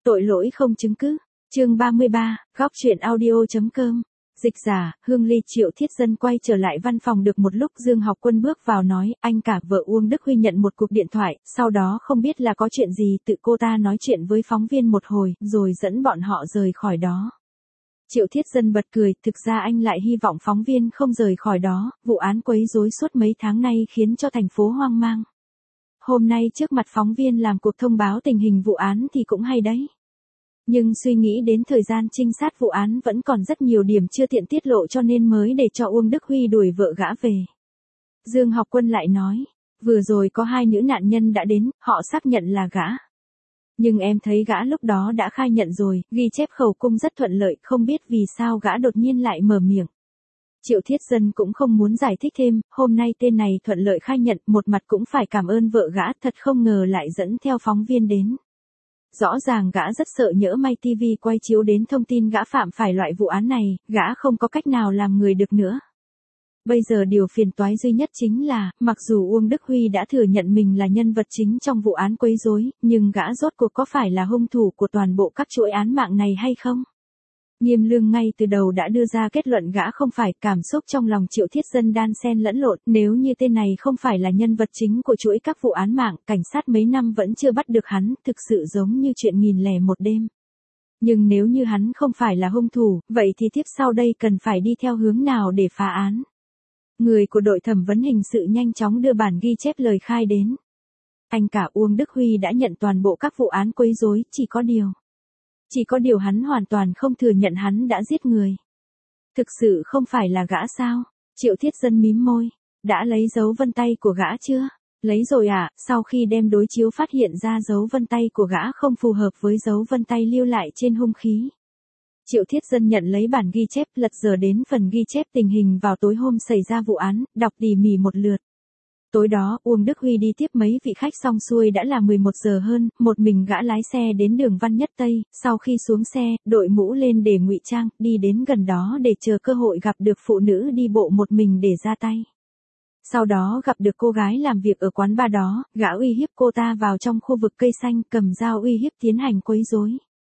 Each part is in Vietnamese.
Tội lỗi không chứng cứ. Chương 33, góc truyện audio.com. Dịch giả, Hương Ly. Triệu Thiết Dân quay trở lại văn phòng được một lúc, Dương Học Quân bước vào nói, anh cả vợ Uông Đức Huy nhận một cuộc điện thoại, sau đó không biết là có chuyện gì, tự cô ta nói chuyện với phóng viên một hồi, rồi dẫn bọn họ rời khỏi đó. Triệu Thiết Dân bật cười, thực ra anh lại hy vọng phóng viên không rời khỏi đó, vụ án quấy rối suốt mấy tháng nay khiến cho thành phố hoang mang. Hôm nay trước mặt phóng viên làm cuộc thông báo tình hình vụ án thì cũng hay đấy. Nhưng suy nghĩ đến thời gian trinh sát vụ án vẫn còn rất nhiều điểm chưa tiện tiết lộ cho nên mới để cho Uông Đức Huy đuổi vợ gã về. Dương Học Quân lại nói, vừa rồi có hai nữ nạn nhân đã đến, họ xác nhận là gã. Nhưng em thấy gã lúc đó đã khai nhận rồi, ghi chép khẩu cung rất thuận lợi, không biết vì sao gã đột nhiên lại mở miệng. Triệu Thiết Dân cũng không muốn giải thích thêm, hôm nay tên này thuận lợi khai nhận, một mặt cũng phải cảm ơn vợ gã, thật không ngờ lại dẫn theo phóng viên đến. Rõ ràng gã rất sợ nhỡ may TV quay chiếu đến thông tin gã phạm phải loại vụ án này, gã không có cách nào làm người được nữa. Bây giờ điều phiền toái duy nhất chính là, mặc dù Uông Đức Huy đã thừa nhận mình là nhân vật chính trong vụ án quấy rối, nhưng gã rốt cuộc có phải là hung thủ của toàn bộ các chuỗi án mạng này hay không? Nghiêm Lương ngay từ đầu đã đưa ra kết luận gã không phải. Cảm xúc trong lòng Triệu Thiết Dân đan xen lẫn lộn, nếu như tên này không phải là nhân vật chính của chuỗi các vụ án mạng, cảnh sát mấy năm vẫn chưa bắt được hắn, thực sự giống như chuyện 1001 đêm. Nhưng nếu như hắn không phải là hung thủ, vậy thì tiếp sau đây cần phải đi theo hướng nào để phá án? Người của đội thẩm vấn hình sự nhanh chóng đưa bản ghi chép lời khai đến. Anh cả Uông Đức Huy đã nhận toàn bộ các vụ án quấy rối, chỉ có điều hắn hoàn toàn không thừa nhận hắn đã giết người. Thực sự không phải là gã sao? Triệu Thiết Dân mím môi. Đã lấy dấu vân tay của gã chưa? Lấy rồi ạ, sau khi đem đối chiếu phát hiện ra dấu vân tay của gã không phù hợp với dấu vân tay lưu lại trên hung khí. Triệu Thiết Dân nhận lấy bản ghi chép, lật dở đến phần ghi chép tình hình vào tối hôm xảy ra vụ án, đọc tỉ mỉ một lượt. Tối đó, Uông Đức Huy đi tiếp mấy vị khách xong xuôi đã là 11 giờ hơn, một mình gã lái xe đến đường Văn Nhất Tây, sau khi xuống xe, đội mũ lên để ngụy trang, đi đến gần đó để chờ cơ hội gặp được phụ nữ đi bộ một mình để ra tay. Sau đó gặp được cô gái làm việc ở quán bar đó, gã uy hiếp cô ta vào trong khu vực cây xanh, cầm dao uy hiếp tiến hành quấy rối.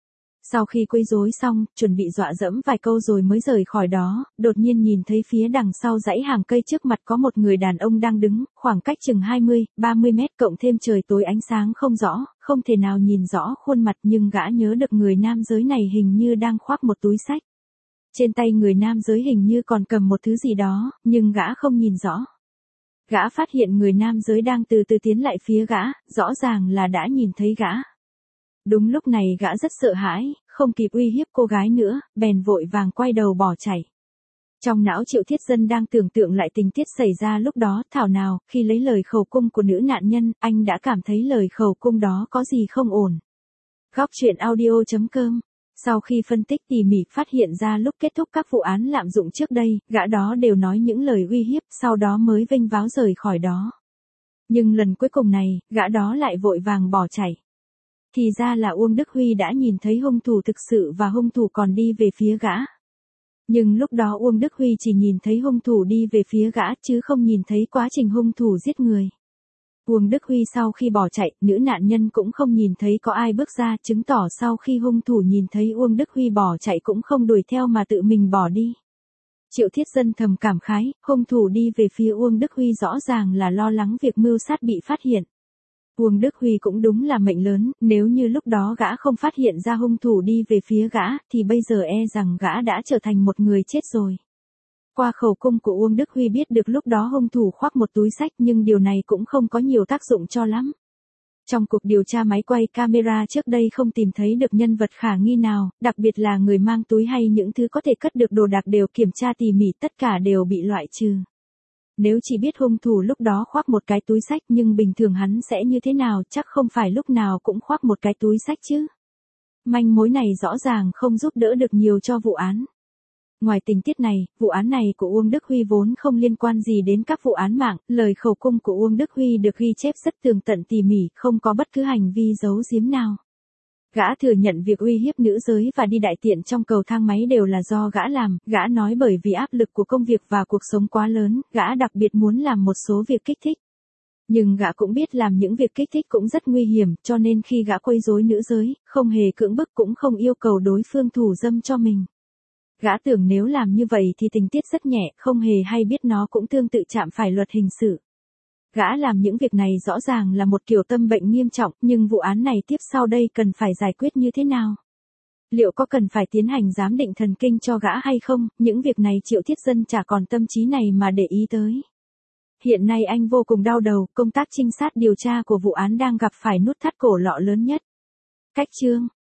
Sau khi quấy rối xong, chuẩn bị dọa dẫm vài câu rồi mới rời khỏi đó, đột nhiên nhìn thấy phía đằng sau dãy hàng cây trước mặt có một người đàn ông đang đứng, khoảng cách chừng 20-30 mét, cộng thêm trời tối ánh sáng không rõ, không thể nào nhìn rõ khuôn mặt, nhưng gã nhớ được người nam giới này hình như đang khoác một túi xách. Trên tay người nam giới hình như còn cầm một thứ gì đó, nhưng gã không nhìn rõ. Gã phát hiện người nam giới đang từ từ tiến lại phía gã, rõ ràng là đã nhìn thấy gã. Đúng lúc này gã rất sợ hãi, không kịp uy hiếp cô gái nữa, bèn vội vàng quay đầu bỏ chạy. Trong não Triệu Thiết Dân đang tưởng tượng lại tình tiết xảy ra lúc đó, thảo nào, khi lấy lời khẩu cung của nữ nạn nhân, anh đã cảm thấy lời khẩu cung đó có gì không ổn. Góc truyện audio.com. Sau khi phân tích tỉ mỉ phát hiện ra lúc kết thúc các vụ án lạm dụng trước đây, gã đó đều nói những lời uy hiếp, sau đó mới vênh váo rời khỏi đó. Nhưng lần cuối cùng này, gã đó lại vội vàng bỏ chạy. Thì ra là Uông Đức Huy đã nhìn thấy hung thủ thực sự và hung thủ còn đi về phía gã. Nhưng lúc đó Uông Đức Huy chỉ nhìn thấy hung thủ đi về phía gã chứ không nhìn thấy quá trình hung thủ giết người. Uông Đức Huy sau khi bỏ chạy, nữ nạn nhân cũng không nhìn thấy có ai bước ra, chứng tỏ sau khi hung thủ nhìn thấy Uông Đức Huy bỏ chạy cũng không đuổi theo mà tự mình bỏ đi. Triệu Thiết Dân thầm cảm khái, hung thủ đi về phía Uông Đức Huy rõ ràng là lo lắng việc mưu sát bị phát hiện. Uông Đức Huy cũng đúng là mệnh lớn, nếu như lúc đó gã không phát hiện ra hung thủ đi về phía gã, thì bây giờ e rằng gã đã trở thành một người chết rồi. Qua khẩu cung của Uông Đức Huy biết được lúc đó hung thủ khoác một túi xách, nhưng điều này cũng không có nhiều tác dụng cho lắm. Trong cuộc điều tra máy quay camera trước đây không tìm thấy được nhân vật khả nghi nào, đặc biệt là người mang túi hay những thứ có thể cất được đồ đạc đều kiểm tra tỉ mỉ, tất cả đều bị loại trừ. Nếu chỉ biết hung thủ lúc đó khoác một cái túi xách, nhưng bình thường hắn sẽ như thế nào, chắc không phải lúc nào cũng khoác một cái túi xách chứ. Manh mối này rõ ràng không giúp đỡ được nhiều cho vụ án. Ngoài tình tiết này, vụ án này của Uông Đức Huy vốn không liên quan gì đến các vụ án mạng, lời khẩu cung của Uông Đức Huy được ghi chép rất tường tận tỉ mỉ, không có bất cứ hành vi giấu giếm nào. Gã thừa nhận việc uy hiếp nữ giới và đi đại tiện trong cầu thang máy đều là do gã làm, gã nói bởi vì áp lực của công việc và cuộc sống quá lớn, gã đặc biệt muốn làm một số việc kích thích. Nhưng gã cũng biết làm những việc kích thích cũng rất nguy hiểm, cho nên khi gã quấy rối nữ giới, không hề cưỡng bức cũng không yêu cầu đối phương thủ dâm cho mình. Gã tưởng nếu làm như vậy thì tình tiết rất nhẹ, không hề hay biết nó cũng tương tự chạm phải luật hình sự. Gã làm những việc này rõ ràng là một kiểu tâm bệnh nghiêm trọng, nhưng vụ án này tiếp sau đây cần phải giải quyết như thế nào? Liệu có cần phải tiến hành giám định thần kinh cho gã hay không? Những việc này Triệu Thiết Dân chả còn tâm trí này mà để ý tới. Hiện nay anh vô cùng đau đầu, công tác trinh sát điều tra của vụ án đang gặp phải nút thắt cổ lọ lớn nhất. Cách chương